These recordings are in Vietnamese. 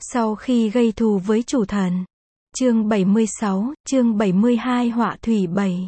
Sau khi gây thù với chủ thần. Chương 76, chương 72 Họa thủy 7.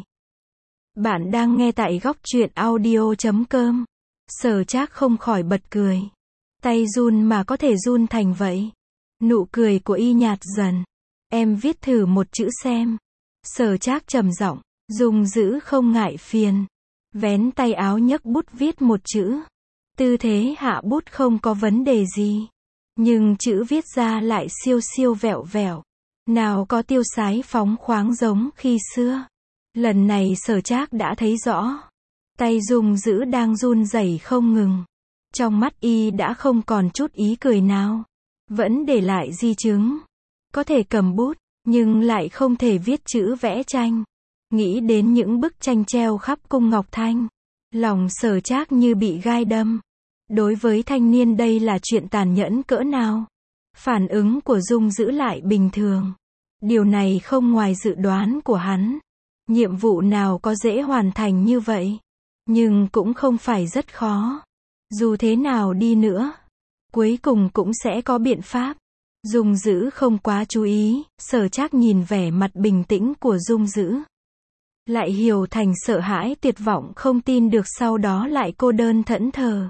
Bạn đang nghe tại góc truyện audio.com. Sở Trác không khỏi bật cười. Tay run mà có thể run thành vậy. Nụ cười của y nhạt dần. Em viết thử một chữ xem. Sở Trác trầm giọng, Dung Dữ không ngại phiền. Vén tay áo nhấc bút viết một chữ. Tư thế hạ bút không có vấn đề gì. Nhưng chữ viết ra lại siêu siêu vẹo vẹo. Nào có tiêu sái phóng khoáng giống khi xưa. Lần này Sở Trác đã thấy rõ. Tay Dung Dữ đang run rẩy không ngừng. Trong mắt y đã không còn chút ý cười nào. Vẫn để lại di chứng. Có thể cầm bút, nhưng lại không thể viết chữ vẽ tranh. Nghĩ đến những bức tranh treo khắp cung Ngọc Thanh. Lòng Sở Trác như bị gai đâm. Đối với thanh niên đây là chuyện tàn nhẫn cỡ nào. Phản ứng của Dung Dữ lại bình thường. Điều này không ngoài dự đoán của hắn. Nhiệm vụ nào có dễ hoàn thành như vậy. Nhưng cũng không phải rất khó. Dù thế nào đi nữa, cuối cùng cũng sẽ có biện pháp. Dung Dữ không quá chú ý, Sở Trác nhìn vẻ mặt bình tĩnh của Dung Dữ. Lại hiểu thành sợ hãi tuyệt vọng không tin được, sau đó lại cô đơn thẫn thờ.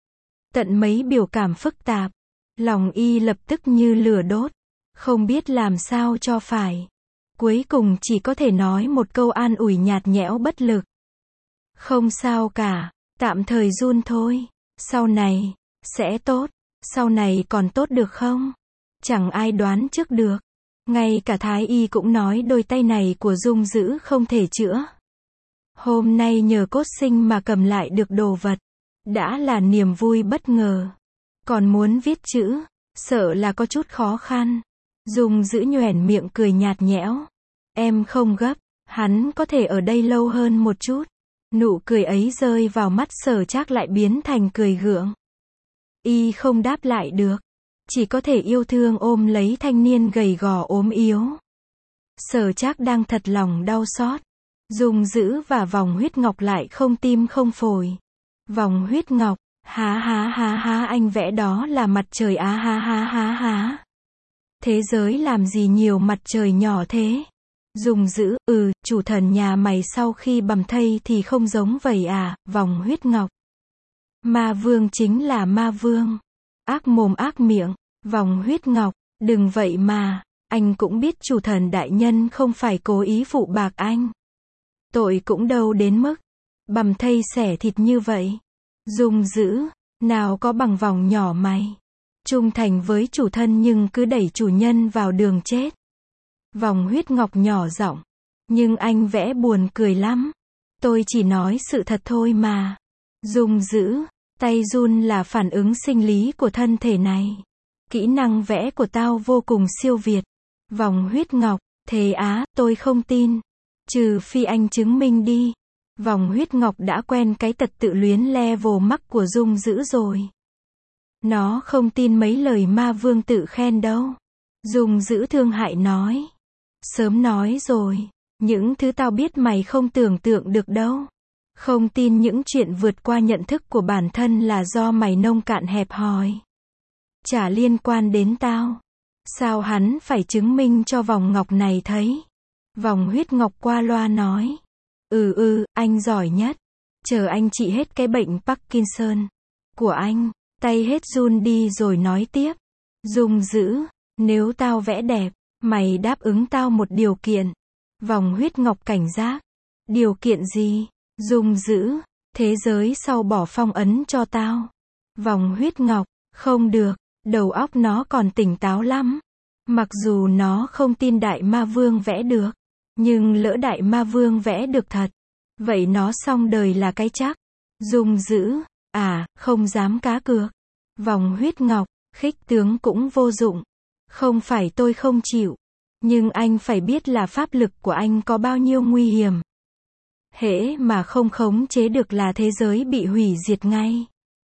Tận mấy biểu cảm phức tạp. Lòng y lập tức như lửa đốt. Không biết làm sao cho phải. Cuối cùng chỉ có thể nói một câu an ủi nhạt nhẽo bất lực. Không sao cả, tạm thời run thôi. Sau này, sẽ tốt. Sau này còn tốt được không? Chẳng ai đoán trước được. Ngay cả Thái Y cũng nói đôi tay này của Dung Dữ không thể chữa. Hôm nay nhờ cốt sinh mà cầm lại được đồ vật. Đã là niềm vui bất ngờ. Còn muốn viết chữ, sợ là có chút khó khăn. Dung Dữ nhoẻn miệng cười nhạt nhẽo. Em không gấp, hắn có thể ở đây lâu hơn một chút. Nụ cười ấy rơi vào mắt Sở Trác lại biến thành cười gượng. Y không đáp lại được. Chỉ có thể yêu thương ôm lấy thanh niên gầy gò ốm yếu. Sở Trác đang thật lòng đau xót. Dung Dữ và vòng huyết ngọc lại không tim không phổi. Vòng huyết ngọc, há anh vẽ đó là mặt trời á há. Thế giới làm gì nhiều mặt trời nhỏ thế? Dung Dữ, chủ thần nhà mày sau khi bầm thây thì không giống vậy à, vòng huyết ngọc. Ma vương chính là ma vương. Ác mồm ác miệng, vòng huyết ngọc, đừng vậy mà, anh cũng biết chủ thần đại nhân không phải cố ý phụ bạc anh. Tội cũng đâu đến mức bầm thây xẻ thịt như vậy. Dung Dữ, nào có bằng vòng nhỏ mày. Trung thành với chủ thân nhưng cứ đẩy chủ nhân vào đường chết. Vòng huyết ngọc nhỏ giọng. Nhưng anh vẽ buồn cười lắm. Tôi chỉ nói sự thật thôi mà. Dung Dữ, tay run là phản ứng sinh lý của thân thể này. Kỹ năng vẽ của tao vô cùng siêu việt. Vòng huyết ngọc, thế á, tôi không tin. Trừ phi anh chứng minh đi. Vòng huyết ngọc đã quen cái tật tự luyến level mắc của Dung Dữ rồi. Nó không tin mấy lời ma vương tự khen đâu. Dung Dữ thương hại nói. Sớm nói rồi, những thứ tao biết mày không tưởng tượng được đâu. Không tin những chuyện vượt qua nhận thức của bản thân là do mày nông cạn hẹp hòi. Chả liên quan đến tao. Sao hắn phải chứng minh cho vòng ngọc này thấy? Vòng huyết ngọc qua loa nói. Anh giỏi nhất. Chờ anh trị hết cái bệnh Parkinson của anh. Tay hết run đi rồi nói tiếp. Dung Dữ, nếu tao vẽ đẹp, mày đáp ứng tao một điều kiện. Vòng huyết ngọc cảnh giác. Điều kiện gì? Dung Dữ, thế giới sau bỏ phong ấn cho tao. Vòng huyết ngọc, không được, đầu óc nó còn tỉnh táo lắm. Mặc dù nó không tin đại ma vương vẽ được, nhưng lỡ đại ma vương vẽ được thật, vậy nó xong đời là cái chắc. Dung Dữ, không dám cá cược. Vòng huyết ngọc, khích tướng cũng vô dụng. Không phải tôi không chịu, nhưng anh phải biết là pháp lực của anh có bao nhiêu nguy hiểm. Hễ mà không khống chế được là thế giới bị hủy diệt ngay.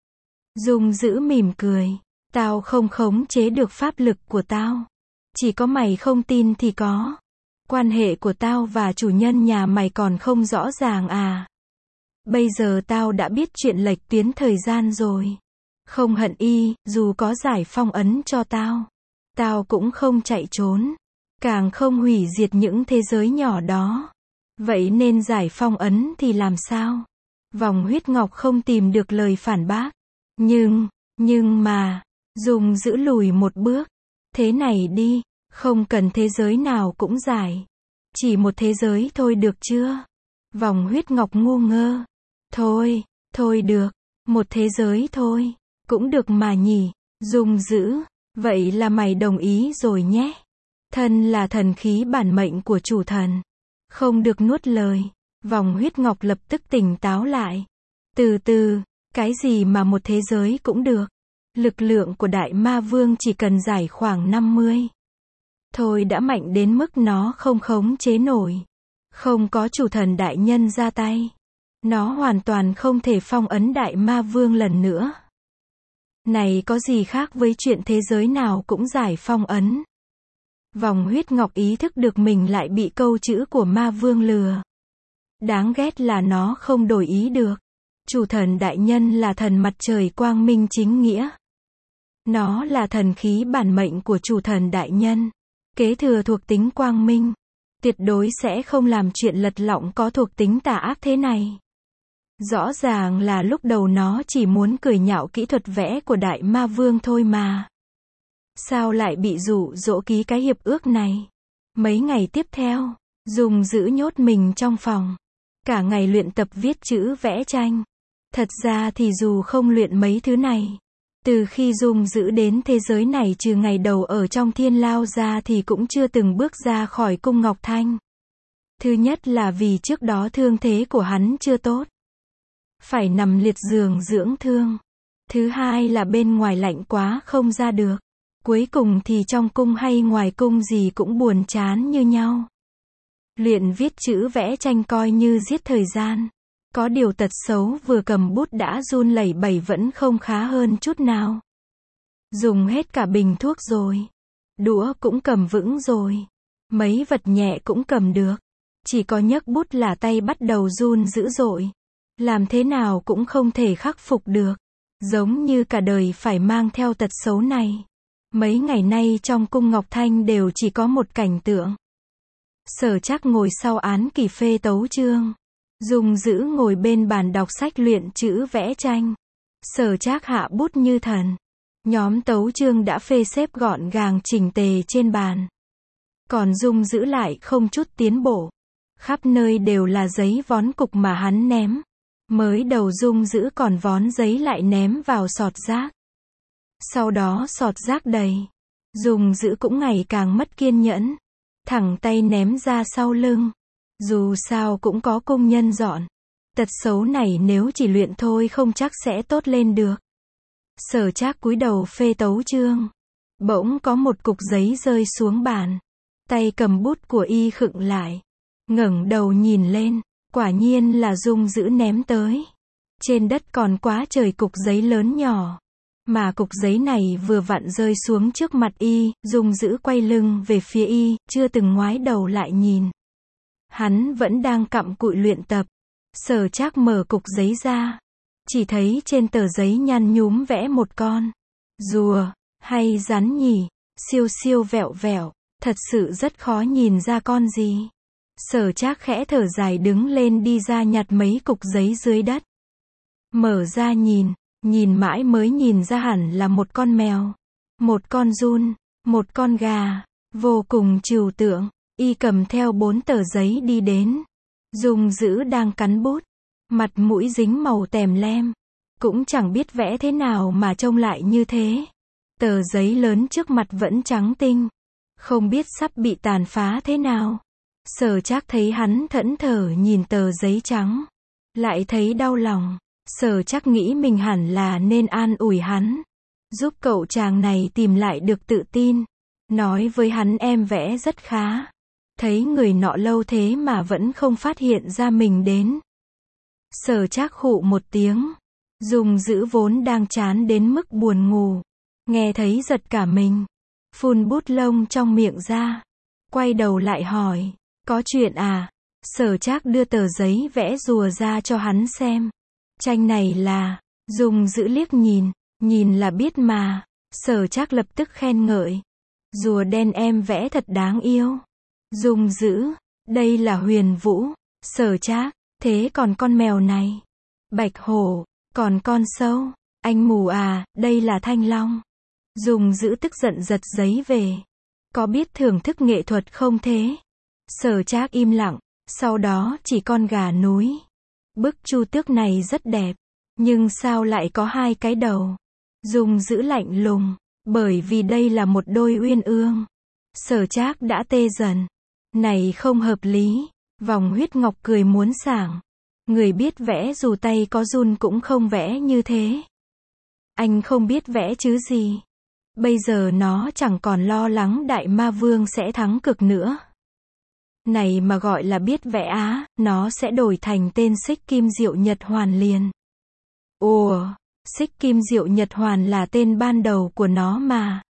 Dung Dữ mỉm cười. Tao không khống chế được pháp lực của tao. Chỉ có mày không tin thì có. Quan hệ của tao và chủ nhân nhà mày còn không rõ ràng à? Bây giờ tao đã biết chuyện lệch tuyến thời gian rồi. Không hận y, dù có giải phong ấn cho tao. Tao cũng không chạy trốn, càng không hủy diệt những thế giới nhỏ đó. Vậy nên giải phong ấn thì làm sao? Vòng huyết ngọc không tìm được lời phản bác. Nhưng mà, Dung giữ lùi một bước. Thế này đi, không cần thế giới nào cũng giải. Chỉ một thế giới thôi được chưa? Vòng huyết ngọc ngu ngơ. Thôi được, một thế giới thôi, cũng được mà nhỉ. Dung giữ, vậy là mày đồng ý rồi nhé. Thân là thần khí bản mệnh của chủ thần. Không được nuốt lời. Vòng huyết ngọc lập tức tỉnh táo lại. Từ từ, cái gì mà một thế giới cũng được. Lực lượng của đại ma vương chỉ cần giải khoảng 50. Thôi đã mạnh đến mức nó không khống chế nổi. Không có chủ thần đại nhân ra tay. Nó hoàn toàn không thể phong ấn đại ma vương lần nữa. Này có gì khác với chuyện thế giới nào cũng giải phong ấn. Vòng huyết ngọc ý thức được mình lại bị câu chữ của ma vương lừa. Đáng ghét là nó không đổi ý được. Chủ thần đại nhân là thần mặt trời quang minh chính nghĩa. Nó là thần khí bản mệnh của chủ thần đại nhân. Kế thừa thuộc tính quang minh. Tuyệt đối sẽ không làm chuyện lật lọng có thuộc tính tà ác thế này. Rõ ràng là lúc đầu nó chỉ muốn cười nhạo kỹ thuật vẽ của đại ma vương thôi mà. Sao lại bị dụ dỗ ký cái hiệp ước này? Mấy ngày tiếp theo, Dung giữ nhốt mình trong phòng. Cả ngày luyện tập viết chữ vẽ tranh. Thật ra thì dù không luyện mấy thứ này, từ khi Dung giữ đến thế giới này trừ ngày đầu ở trong thiên lao ra thì cũng chưa từng bước ra khỏi cung Ngọc Thanh. Thứ nhất là vì trước đó thương thế của hắn chưa tốt. Phải nằm liệt giường dưỡng thương. Thứ hai là bên ngoài lạnh quá không ra được. Cuối cùng thì trong cung hay ngoài cung gì cũng buồn chán như nhau. Luyện viết chữ vẽ tranh coi như giết thời gian. Có điều tật xấu vừa cầm bút đã run lẩy bẩy vẫn không khá hơn chút nào. Dùng hết cả bình thuốc rồi. Đũa cũng cầm vững rồi. Mấy vật nhẹ cũng cầm được. Chỉ có nhấc bút là tay bắt đầu run dữ dội. Làm thế nào cũng không thể khắc phục được. Giống như cả đời phải mang theo tật xấu này. Mấy ngày nay trong cung Ngọc Thanh đều chỉ có một cảnh tượng. Sở Trác ngồi sau án kỷ phê tấu chương. Dung giữ ngồi bên bàn đọc sách luyện chữ vẽ tranh. Sở Trác hạ bút như thần. Nhóm tấu chương đã phê xếp gọn gàng chỉnh tề trên bàn. Còn Dung giữ lại không chút tiến bộ. Khắp nơi đều là giấy vón cục mà hắn ném. Mới đầu Dung giữ còn vón giấy lại ném vào sọt rác. Sau đó sọt rác đầy. Dung giữ cũng ngày càng mất kiên nhẫn. Thẳng tay ném ra sau lưng. Dù sao cũng có công nhân dọn. Tật xấu này nếu chỉ luyện thôi không chắc sẽ tốt lên được. Sở Trác cúi đầu phê tấu chương. Bỗng có một cục giấy rơi xuống bàn. Tay cầm bút của y khựng lại. Ngẩng đầu nhìn lên. Quả nhiên là Dung giữ ném tới. Trên đất còn quá trời cục giấy lớn nhỏ. Mà cục giấy này vừa vặn rơi xuống trước mặt y. Dung giữ quay lưng về phía y, chưa từng ngoái đầu lại nhìn. Hắn vẫn đang cặm cụi luyện tập. Sở Trác mở cục giấy ra. Chỉ thấy trên tờ giấy nhăn nhúm vẽ một con rùa, hay rắn nhỉ, siêu siêu vẹo vẹo, thật sự rất khó nhìn ra con gì. Sở Trác khẽ thở dài đứng lên đi ra nhặt mấy cục giấy dưới đất. Mở ra nhìn mãi mới nhìn ra hẳn là một con mèo, một con giun, một con gà, vô cùng trừu tượng. Y cầm theo 4 tờ giấy đi đến. Dung giữ đang cắn bút. Mặt mũi dính màu tèm lem. Cũng chẳng biết vẽ thế nào mà trông lại như thế. Tờ giấy lớn trước mặt vẫn trắng tinh. Không biết sắp bị tàn phá thế nào. Sở Trác thấy hắn thẫn thờ nhìn tờ giấy trắng. Lại thấy đau lòng. Sở Trác nghĩ mình hẳn là nên an ủi hắn. Giúp cậu chàng này tìm lại được tự tin. Nói với hắn em vẽ rất khá. Thấy người nọ lâu thế mà vẫn không phát hiện ra mình đến. Sở Trác khụ một tiếng. Dung giữ vốn đang chán đến mức buồn ngủ. Nghe thấy giật cả mình. Phun bút lông trong miệng ra. Quay đầu lại hỏi. Có chuyện à? Sở Trác đưa tờ giấy vẽ rùa ra cho hắn xem. Tranh này là... Dung giữ liếc nhìn là biết mà. Sở Trác lập tức khen ngợi. Rùa đen em vẽ thật đáng yêu. Dung Dữ, đây là Huyền Vũ. Sở Trác, thế còn con mèo này? Bạch Hổ, còn con sâu? Anh mù à, đây là Thanh Long. Dung Dữ tức giận giật giấy về. Có biết thưởng thức nghệ thuật không thế? Sở Trác im lặng, sau đó chỉ con gà núi. Bức chu tước này rất đẹp, nhưng sao lại có hai cái đầu? Dung Dữ lạnh lùng, bởi vì đây là một đôi uyên ương. Sở Trác đã tê dần. Này không hợp lý. Vòng Huyết Ngọc cười muốn sảng. Người biết vẽ dù tay có run cũng không vẽ như thế. Anh không biết vẽ chứ gì. Bây giờ nó chẳng còn lo lắng Đại Ma Vương sẽ thắng cực nữa. Này mà gọi là biết vẽ á, nó sẽ đổi thành tên Xích Kim Diệu Nhật Hoàn liền. Ồ, Xích Kim Diệu Nhật Hoàn là tên ban đầu của nó mà.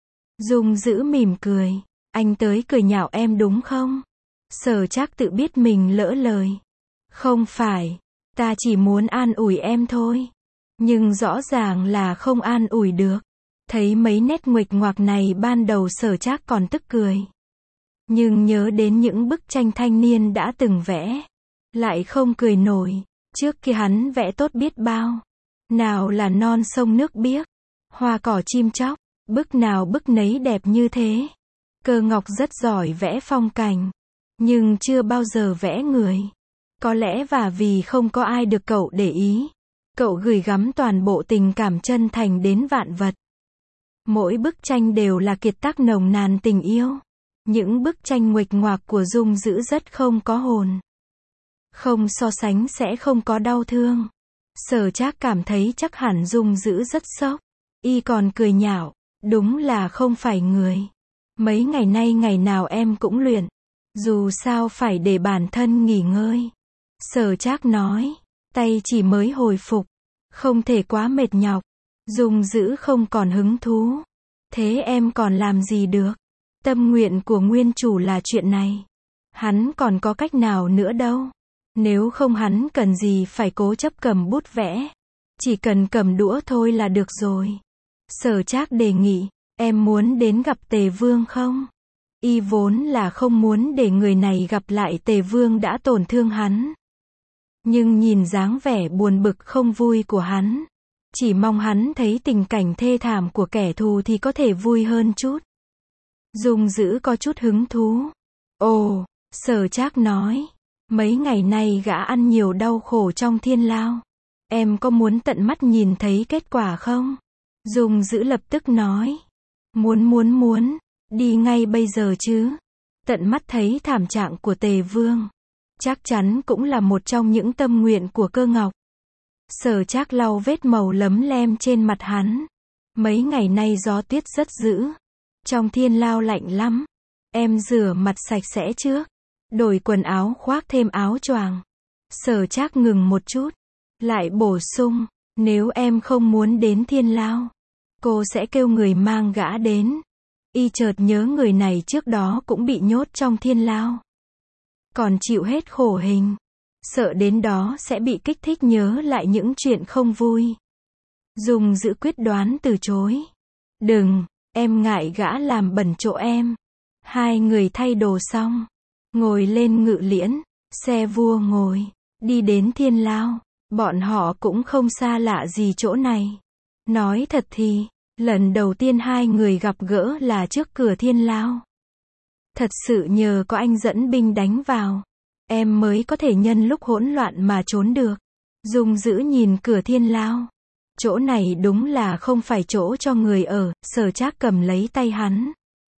Dung Dữ mỉm cười. Anh tới cười nhạo em đúng không? Sở Trác tự biết mình lỡ lời. Không phải, ta chỉ muốn an ủi em thôi. Nhưng rõ ràng là không an ủi được. Thấy mấy nét nguệch ngoạc này ban đầu Sở Trác còn tức cười. Nhưng nhớ đến những bức tranh thanh niên đã từng vẽ, lại không cười nổi. Trước kia hắn vẽ tốt biết bao. Nào là non sông nước biếc, hoa cỏ chim chóc, bức nào bức nấy đẹp như thế. Cơ Ngọc rất giỏi vẽ phong cảnh, nhưng chưa bao giờ vẽ người. Có lẽ và vì không có ai được cậu để ý, cậu gửi gắm toàn bộ tình cảm chân thành đến vạn vật. Mỗi bức tranh đều là kiệt tác nồng nàn tình yêu. Những bức tranh nguệch ngoạc của Dung Dữ rất không có hồn. Không so sánh sẽ không có đau thương. Sở Trác cảm thấy chắc hẳn Dung Dữ rất sốc. Y còn cười nhạo, đúng là không phải người. Mấy ngày nay ngày nào em cũng luyện. Dù sao phải để bản thân nghỉ ngơi. Sở Trác nói, tay chỉ mới hồi phục. Không thể quá mệt nhọc. Dung Dữ không còn hứng thú. Thế em còn làm gì được? Tâm nguyện của nguyên chủ là chuyện này. Hắn còn có cách nào nữa đâu. Nếu không hắn cần gì phải cố chấp cầm bút vẽ. Chỉ cần cầm đũa thôi là được rồi. Sở Trác đề nghị, em muốn đến gặp Tề Vương không? Y vốn là không muốn để người này gặp lại Tề Vương đã tổn thương hắn. Nhưng nhìn dáng vẻ buồn bực không vui của hắn, chỉ mong hắn thấy tình cảnh thê thảm của kẻ thù thì có thể vui hơn chút. Dung Dữ có chút hứng thú. Ồ, Sở Trác nói, mấy ngày nay gã ăn nhiều đau khổ trong thiên lao. Em có muốn tận mắt nhìn thấy kết quả không? Dung Dữ lập tức nói. Muốn, đi ngay bây giờ chứ. Tận mắt thấy thảm trạng của Tề Vương. Chắc chắn cũng là một trong những tâm nguyện của Cơ Ngọc. Sở Trác lau vết màu lấm lem trên mặt hắn. Mấy ngày nay gió tuyết rất dữ. Trong thiên lao lạnh lắm. Em rửa mặt sạch sẽ trước. Đổi quần áo khoác thêm áo choàng. Sở Trác ngừng một chút. Lại bổ sung, nếu em không muốn đến thiên lao, cô sẽ kêu người mang gã đến. Y chợt nhớ người này trước đó cũng bị nhốt trong thiên lao. Còn chịu hết khổ hình. Sợ đến đó sẽ bị kích thích nhớ lại những chuyện không vui. Dung Dữ quyết đoán từ chối. Đừng, em ngại gã làm bẩn chỗ em. Hai người thay đồ xong, ngồi lên ngự liễn, xe vua ngồi, đi đến thiên lao. Bọn họ cũng không xa lạ gì chỗ này. Nói thật thì, lần đầu tiên hai người gặp gỡ là trước cửa thiên lao. Thật sự nhờ có anh dẫn binh đánh vào, em mới có thể nhân lúc hỗn loạn mà trốn được. Dung Dữ nhìn cửa thiên lao. Chỗ này đúng là không phải chỗ cho người ở. Sở Trác cầm lấy tay hắn.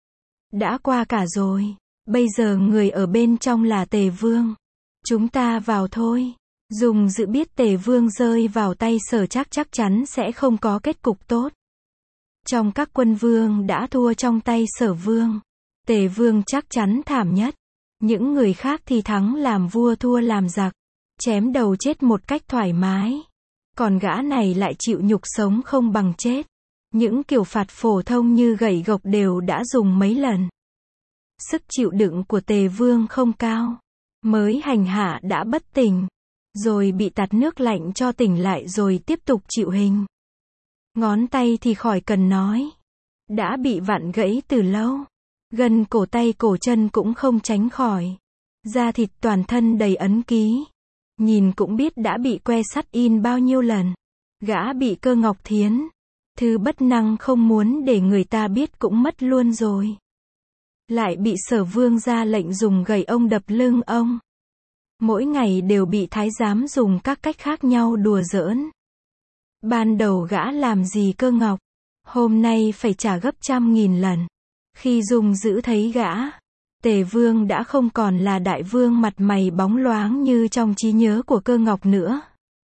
Đã qua cả rồi. Bây giờ người ở bên trong là Tề Vương. Chúng ta vào thôi. Dung Dữ biết Tề Vương rơi vào tay Sở Trác chắc chắn sẽ không có kết cục tốt. Trong các quân vương đã thua trong tay Sở Vương, Tề Vương chắc chắn thảm nhất. Những người khác thì thắng làm vua thua làm giặc, chém đầu chết một cách thoải mái. Còn gã này lại chịu nhục sống không bằng chết. Những kiểu phạt phổ thông như gậy gộc đều đã dùng mấy lần. Sức chịu đựng của Tề Vương không cao. Mới hành hạ đã bất tỉnh, rồi bị tạt nước lạnh cho tỉnh lại rồi tiếp tục chịu hình. Ngón tay thì khỏi cần nói. đã bị vặn gãy từ lâu. Gân cổ tay cổ chân cũng không tránh khỏi. Da thịt toàn thân đầy ấn ký. Nhìn cũng biết đã bị que sắt in bao nhiêu lần. Gã bị Cơ Ngọc Thiến. Thứ bất năng không muốn để người ta biết cũng mất luôn rồi. Lại bị Sở Vương ra lệnh dùng gậy ông đập lưng ông. Mỗi ngày đều bị thái giám dùng các cách khác nhau đùa giỡn. Ban đầu gã làm gì Cơ Ngọc, hôm nay phải trả gấp 100.000 lần. Khi Dung Dữ thấy gã, Tề Vương đã không còn là đại vương mặt mày bóng loáng như trong trí nhớ của Cơ Ngọc nữa.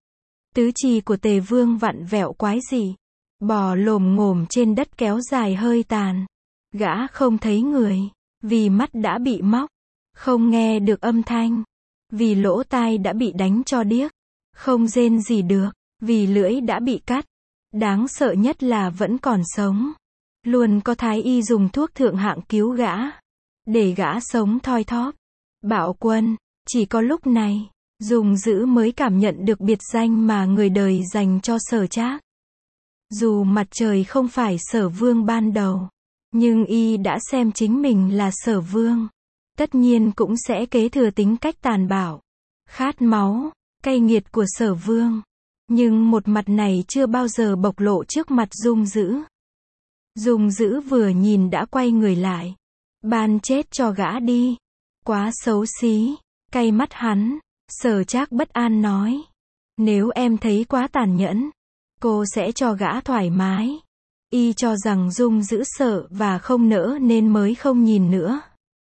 Tứ chi của Tề Vương vặn vẹo quái dị, bò lồm ngồm trên đất kéo dài hơi tàn. Gã không thấy người, vì mắt đã bị móc, không nghe được âm thanh, vì lỗ tai đã bị đánh cho điếc, không rên gì được, vì lưỡi đã bị cắt. Đáng sợ nhất là vẫn còn sống. Luôn có thái y dùng thuốc thượng hạng cứu gã, để gã sống thoi thóp. Bạo Quân, chỉ có lúc này, Dung Dữ mới cảm nhận được biệt danh mà người đời dành cho Sở Trác. Dù mặt trời không phải Sở Vương ban đầu, nhưng y đã xem chính mình là Sở Vương. Tất nhiên cũng sẽ kế thừa tính cách tàn bạo, khát máu, cay nghiệt của Sở Vương. Nhưng một mặt này chưa bao giờ bộc lộ trước mặt Dung Dữ. Dung Dữ vừa nhìn đã quay người lại. Ban chết cho gã đi. Quá xấu xí. Cay mắt hắn. Sở Trác bất an nói. Nếu em thấy quá tàn nhẫn, cô sẽ cho gã thoải mái. Y cho rằng Dung Dữ sợ và không nỡ nên mới không nhìn nữa.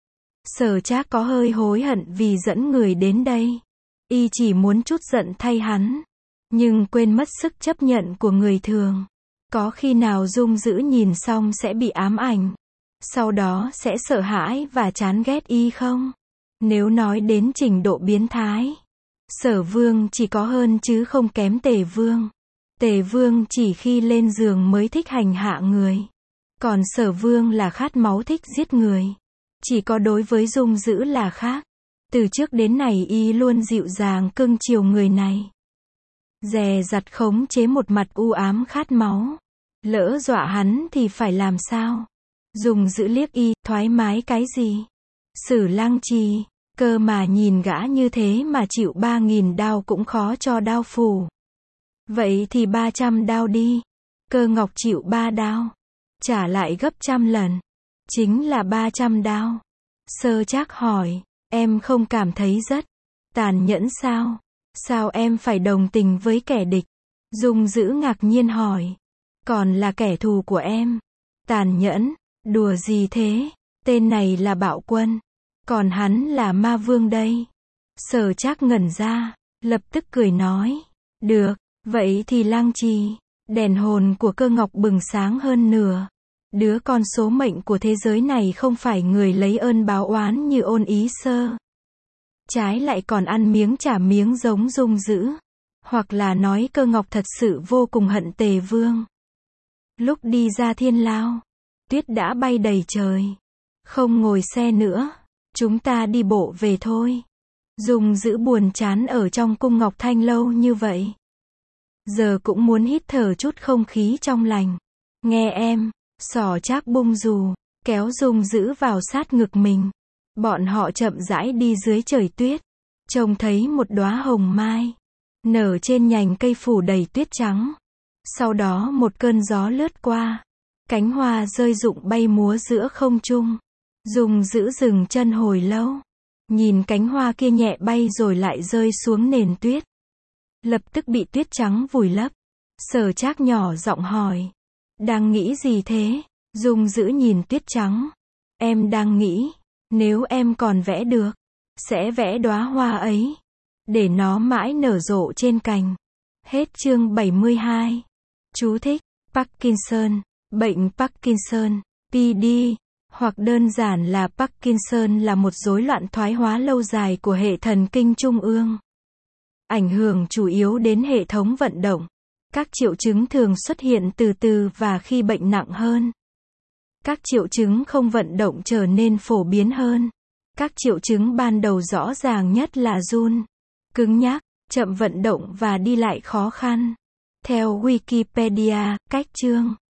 Sở Trác có hơi hối hận vì dẫn người đến đây. Y chỉ muốn trút giận thay hắn, nhưng quên mất sức chấp nhận của người thường. Có khi nào Dung Dữ nhìn xong sẽ bị ám ảnh, sau đó sẽ sợ hãi và chán ghét y không? Nếu nói đến trình độ biến thái, Sở Vương chỉ có hơn chứ không kém Tề Vương. Tề Vương chỉ khi lên giường mới thích hành hạ người, còn Sở Vương là khát máu thích giết người. Chỉ có đối với Dung Dữ là khác. Từ trước đến nay y luôn dịu dàng cưng chiều người này, dè dặt khống chế một mặt u ám khát máu. Lỡ dọa hắn thì phải làm sao? Dung Dữ liếc y, thoải mái cái gì? Sử Lăng Trì, cơ mà nhìn gã như thế mà chịu 3.000 đao cũng khó cho đao phủ. Vậy thì 300 đao đi. Cơ Ngọc chịu 3 đao, trả lại gấp 100 lần, chính là 300 đao. Sở Trác hỏi, em không cảm thấy rất tàn nhẫn sao? Sao em phải đồng tình với kẻ địch? Dung Dữ ngạc nhiên hỏi, còn là kẻ thù của em. Tàn nhẫn, đùa gì thế? Tên này là Bạo Quân, còn hắn là Ma Vương đây. Sở Trác ngẩn ra, lập tức cười nói, được, vậy thì Lăng Trì. Đèn hồn của Cơ Ngọc bừng sáng hơn nửa. Đứa con số mệnh của thế giới này không phải người lấy ơn báo oán như Ôn Ý Sơ, trái lại còn ăn miếng trả miếng giống Dung Dữ. Hoặc là nói Cơ Ngọc thật sự vô cùng hận Tề Vương. Lúc đi ra Thiên Lao, tuyết đã bay đầy trời. Không ngồi xe nữa, chúng ta đi bộ về thôi. Dung Dữ buồn chán ở trong cung Ngọc Thanh lâu như vậy. Giờ cũng muốn hít thở chút không khí trong lành. Nghe em. Sở Trác bung dù, kéo Dung Dữ vào sát ngực mình. Bọn họ chậm rãi đi dưới trời tuyết. Trông thấy một đóa hồng mai nở trên nhành cây phủ đầy tuyết trắng. Sau đó một cơn gió lướt qua, cánh hoa rơi rụng bay múa giữa không trung. Dung Dữ dừng chân hồi lâu, nhìn cánh hoa kia nhẹ bay rồi lại rơi xuống nền tuyết, lập tức bị tuyết trắng vùi lấp. Sở Trác nhỏ giọng hỏi, đang nghĩ gì thế? Dung Dữ nhìn tuyết trắng. Em đang nghĩ, nếu em còn vẽ được, sẽ vẽ đóa hoa ấy, để nó mãi nở rộ trên cành. Hết chương 72. Chú thích: Parkinson, bệnh Parkinson, PD, hoặc đơn giản là Parkinson là một rối loạn thoái hóa lâu dài của hệ thần kinh trung ương. Ảnh hưởng chủ yếu đến hệ thống vận động. Các triệu chứng thường xuất hiện từ từ và khi bệnh nặng hơn. Các triệu chứng không vận động trở nên phổ biến hơn. Các triệu chứng ban đầu rõ ràng nhất là run, cứng nhắc, chậm vận động và đi lại khó khăn. Theo Wikipedia, cách chương